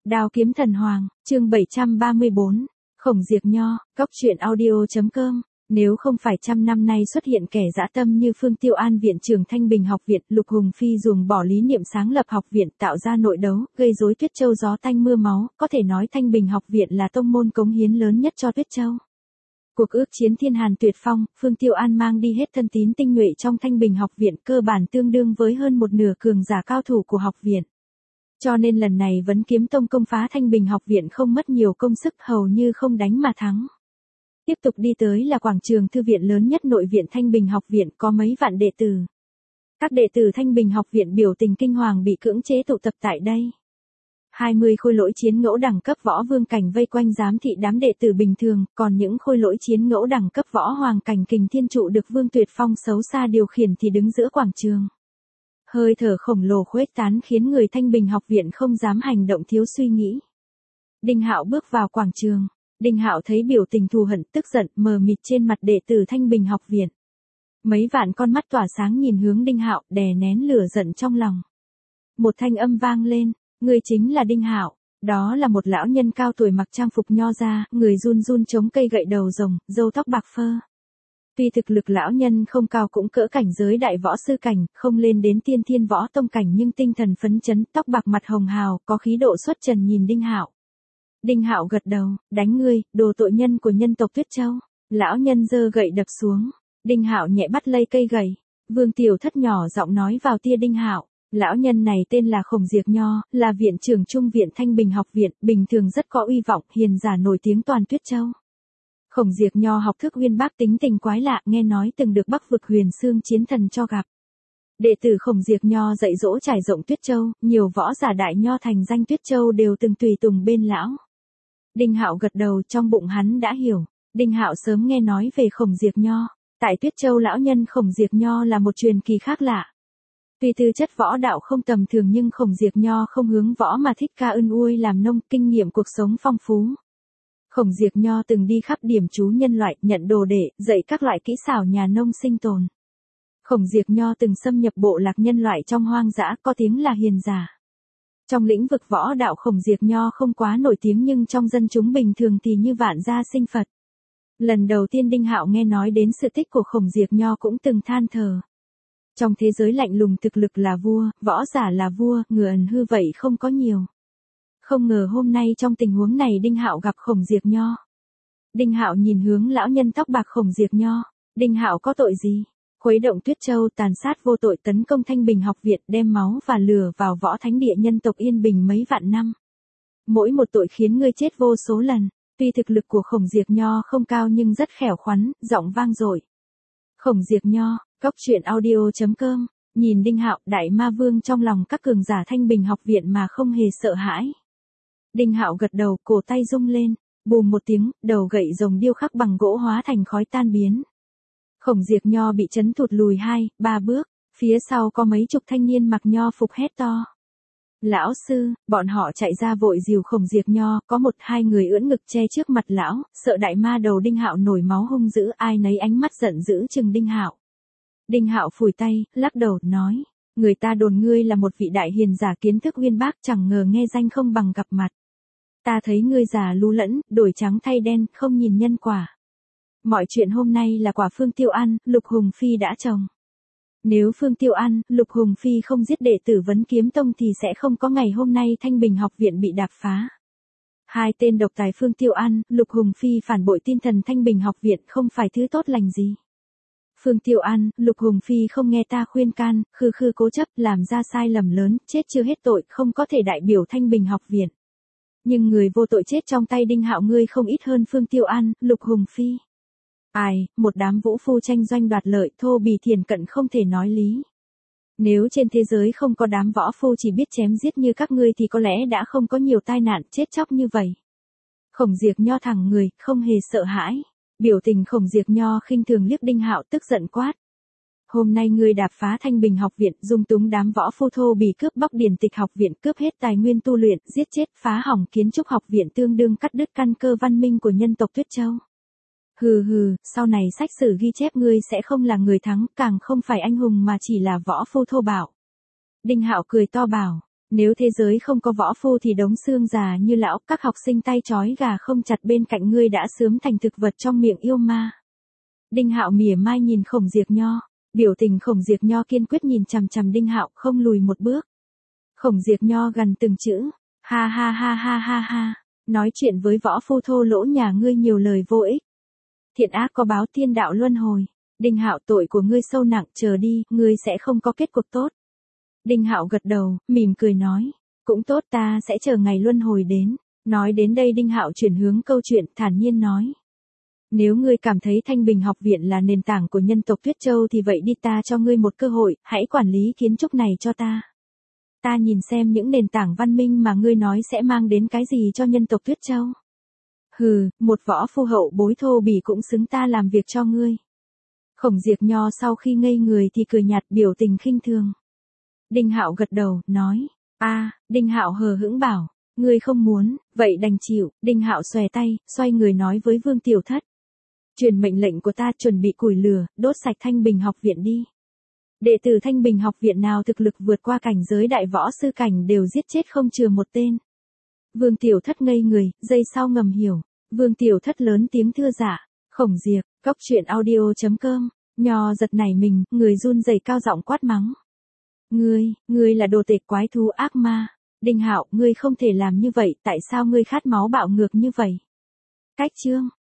Đao kiếm thần hoàng, chương 734, Khổng Diệt Nho, Cóc truyện audio.com. Nếu không phải trăm năm nay xuất hiện kẻ dã tâm như Phương Tiêu An viện trưởng Thanh Bình học viện, Lục Hùng Phi ruồng bỏ lý niệm sáng lập học viện, tạo ra nội đấu, gây rối Tuyết Châu gió tanh mưa máu, có thể nói Thanh Bình học viện là tông môn cống hiến lớn nhất cho Tuyết Châu. Cuộc ước chiến Thiên Hàn Tuyệt Phong, Phương Tiêu An mang đi hết thân tín tinh nhuệ trong Thanh Bình học viện, cơ bản tương đương với hơn một nửa cường giả cao thủ của học viện. Cho nên lần này Vấn Kiếm Tông công phá Thanh Bình học viện không mất nhiều công sức, hầu như không đánh mà thắng. Tiếp tục đi tới là quảng trường thư viện lớn nhất nội viện Thanh Bình học viện, có mấy vạn đệ tử. Các đệ tử Thanh Bình học viện biểu tình kinh hoàng bị cưỡng chế tụ tập tại đây. 20 khôi lỗi chiến ngẫu đẳng cấp võ vương cảnh vây quanh giám thị đám đệ tử bình thường, còn những khôi lỗi chiến ngẫu đẳng cấp võ hoàng cảnh kình thiên trụ được Vương Tuyệt Phong xấu xa điều khiển thì đứng giữa quảng trường. Hơi thở khổng lồ khuếch tán khiến người Thanh Bình học viện không dám hành động thiếu suy nghĩ. Đinh Hạo bước vào quảng trường. Đinh Hạo thấy biểu tình thù hận, tức giận, mờ mịt trên mặt đệ tử Thanh Bình học viện. Mấy vạn con mắt tỏa sáng nhìn hướng Đinh Hạo, đè nén lửa giận trong lòng. Một thanh âm vang lên, người chính là Đinh Hạo. Đó là một lão nhân cao tuổi mặc trang phục nho ra, người run run chống cây gậy đầu rồng, râu tóc bạc phơ. Tuy thực lực lão nhân không cao cũng cỡ cảnh giới đại võ sư cảnh, không lên đến tiên thiên võ tông cảnh, nhưng tinh thần phấn chấn, tóc bạc mặt hồng hào, có khí độ xuất trần nhìn Đinh Hạo. Đinh Hạo gật đầu, đánh ngươi, đồ tội nhân của nhân tộc Tuyết Châu. Lão nhân giơ gậy đập xuống. Đinh Hạo nhẹ bắt lấy cây gậy. Vương Tiểu Thất nhỏ giọng nói vào tia Đinh Hạo. Lão nhân này tên là Khổng Diệt Nho, là viện trưởng trung viện Thanh Bình học viện, bình thường rất có uy vọng, hiền giả nổi tiếng toàn Tuyết Châu. Khổng Diệt Nho học thức uyên bác, tính tình quái lạ, nghe nói từng được Bắc vực Huyền Xương chiến thần cho gặp. Đệ tử Khổng Diệt Nho dạy dỗ trải rộng Tuyết Châu, nhiều võ giả đại nho thành danh Tuyết Châu đều từng tùy tùng bên lão. Đinh Hạo gật đầu, trong bụng hắn đã hiểu. Đinh Hạo sớm nghe nói về Khổng Diệt Nho. Tại Tuyết Châu lão nhân Khổng Diệt Nho là một truyền kỳ khác lạ. Tuy tư chất võ đạo không tầm thường nhưng Khổng Diệt Nho không hướng võ mà thích ca ưn uôi làm nông, kinh nghiệm cuộc sống phong phú. Khổng Diệt Nho từng đi khắp điểm trú nhân loại, nhận đồ đệ, dạy các loại kỹ xảo nhà nông sinh tồn. Khổng Diệt Nho từng xâm nhập bộ lạc nhân loại trong hoang dã, có tiếng là hiền giả. Trong lĩnh vực võ đạo Khổng Diệt Nho không quá nổi tiếng nhưng trong dân chúng bình thường thì như vạn gia sinh Phật. Lần đầu tiên Đinh Hạo nghe nói đến sự tích của Khổng Diệt Nho cũng từng than thở. Trong thế giới lạnh lùng thực lực là vua, võ giả là vua, người ẩn hư vậy không có nhiều. Không ngờ hôm nay trong tình huống này Đinh Hạo gặp Khổng Diệt Nho. Đinh Hạo nhìn hướng lão nhân tóc bạc Khổng Diệt Nho. Đinh Hạo có tội gì? Khuấy động Tuyết Châu, tàn sát vô tội, tấn công Thanh Bình học viện, đem máu và lửa vào võ thánh địa nhân tộc yên bình mấy vạn năm. Mỗi một tội khiến ngươi chết vô số lần. Tuy thực lực của Khổng Diệt Nho không cao nhưng rất khẻo khoắn, giọng vang dội. Khổng Diệt Nho, Cóc truyện audio.com. Nhìn Đinh Hạo, đại ma vương trong lòng các cường giả Thanh Bình học viện mà không hề sợ hãi. Đinh Hạo gật đầu, cổ tay rung lên, bùm một tiếng, đầu gậy rồng điêu khắc bằng gỗ hóa thành khói tan biến. Khổng Diệt Nho bị chấn thụt lùi 2-3 bước, phía sau có mấy chục thanh niên mặc nho phục hét to. Lão sư, bọn họ chạy ra vội dìu Khổng Diệt Nho, có 1-2 người ưỡn ngực che trước mặt lão, sợ đại ma đầu Đinh Hạo nổi máu hung dữ, ai nấy ánh mắt giận dữ chừng Đinh Hạo. Đinh Hạo phủi tay, lắc đầu, nói, người ta đồn ngươi là một vị đại hiền giả kiến thức uyên bác, chẳng ngờ nghe danh không bằng gặp mặt. Ta thấy ngươi già lú lẫn, đổi trắng thay đen, không nhìn nhân quả. Mọi chuyện hôm nay là quả Phương Tiêu An, Lục Hùng Phi đã trồng. Nếu Phương Tiêu An, Lục Hùng Phi không giết đệ tử Vấn Kiếm Tông thì sẽ không có ngày hôm nay Thanh Bình học viện bị đạp phá. Hai tên độc tài Phương Tiêu An, Lục Hùng Phi phản bội tinh thần Thanh Bình học viện không phải thứ tốt lành gì. Phương Tiêu An, Lục Hùng Phi không nghe ta khuyên can, khư khư cố chấp, làm ra sai lầm lớn, chết chưa hết tội, không có thể đại biểu Thanh Bình học viện. Nhưng người vô tội chết trong tay Đinh Hạo ngươi không ít hơn Phương Tiêu An, Lục Hùng Phi. Ai, một đám vũ phu tranh doanh đoạt lợi, thô bì thiền cận không thể nói lý. Nếu trên thế giới không có đám võ phu chỉ biết chém giết như các ngươi thì có lẽ đã không có nhiều tai nạn chết chóc như vậy. Khổng Diệt Nho thẳng người, không hề sợ hãi. Biểu tình Khổng Diệt Nho khinh thường liếc Đinh Hạo, tức giận quát. Hôm nay ngươi đạp phá Thanh Bình học viện, dung túng đám võ phu thô bì cướp bóc điển tịch học viện, cướp hết tài nguyên tu luyện, giết chết, phá hỏng kiến trúc học viện, tương đương cắt đứt căn cơ văn minh của nhân tộc Tuyết Châu. Hừ hừ, sau này sách sử ghi chép ngươi sẽ không là người thắng, càng không phải anh hùng mà chỉ là võ phu thô bạo. Đinh Hạo cười to bảo, Nếu thế giới không có võ phu thì đống xương già như lão, các học sinh tay trói gà không chặt bên cạnh ngươi đã sớm thành thực vật trong miệng yêu ma. Đinh Hạo mỉa mai nhìn Khổng Diệp Nho, biểu tình Khổng Diệp Nho kiên quyết nhìn chằm chằm Đinh Hạo, không lùi một bước. Khổng Diệp Nho gần từng chữ, ha ha ha ha ha ha, nói chuyện với võ phu thô lỗ nhà ngươi nhiều lời vô ích. Thiện ác có báo, thiên đạo luân hồi. Đinh Hạo, tội của ngươi sâu nặng, chờ đi, ngươi sẽ không có kết cục tốt. Đinh Hạo gật đầu, mỉm cười nói, cũng tốt, ta sẽ chờ ngày luân hồi đến. Nói đến đây Đinh Hạo chuyển hướng câu chuyện, thản nhiên nói. Nếu ngươi cảm thấy Thanh Bình học viện là nền tảng của nhân tộc Tuyết Châu thì vậy đi, ta cho ngươi một cơ hội, hãy quản lý kiến trúc này cho ta. Ta nhìn xem những nền tảng văn minh mà ngươi nói sẽ mang đến cái gì cho nhân tộc Tuyết Châu. Hừ, một võ phu hậu bối thô bỉ cũng xứng ta làm việc cho ngươi. Khổng Diệp Nho sau khi ngây người thì cười nhạt, biểu tình khinh thường. Đinh Hạo gật đầu, nói, Đinh Hạo hờ hững bảo, ngươi không muốn, vậy đành chịu. Đinh Hạo xòe tay, xoay người nói với Vương Tiểu Thất. Truyền mệnh lệnh của ta, chuẩn bị củi lửa, đốt sạch Thanh Bình học viện đi. Đệ tử Thanh Bình học viện nào thực lực vượt qua cảnh giới đại võ sư cảnh đều giết chết không chừa một tên. Vương Tiểu Thất ngây người, giây sau ngầm hiểu. Vương Tiểu Thất lớn tiếng thưa dạ. Khổng Diệp, cóc truyện audio.com. Nho giật nảy mình, người run rẩy cao giọng quát mắng. Ngươi là đồ tể quái thú ác ma. Đinh Hạo, ngươi không thể làm như vậy, tại sao ngươi khát máu bạo ngược như vậy? Cách chương.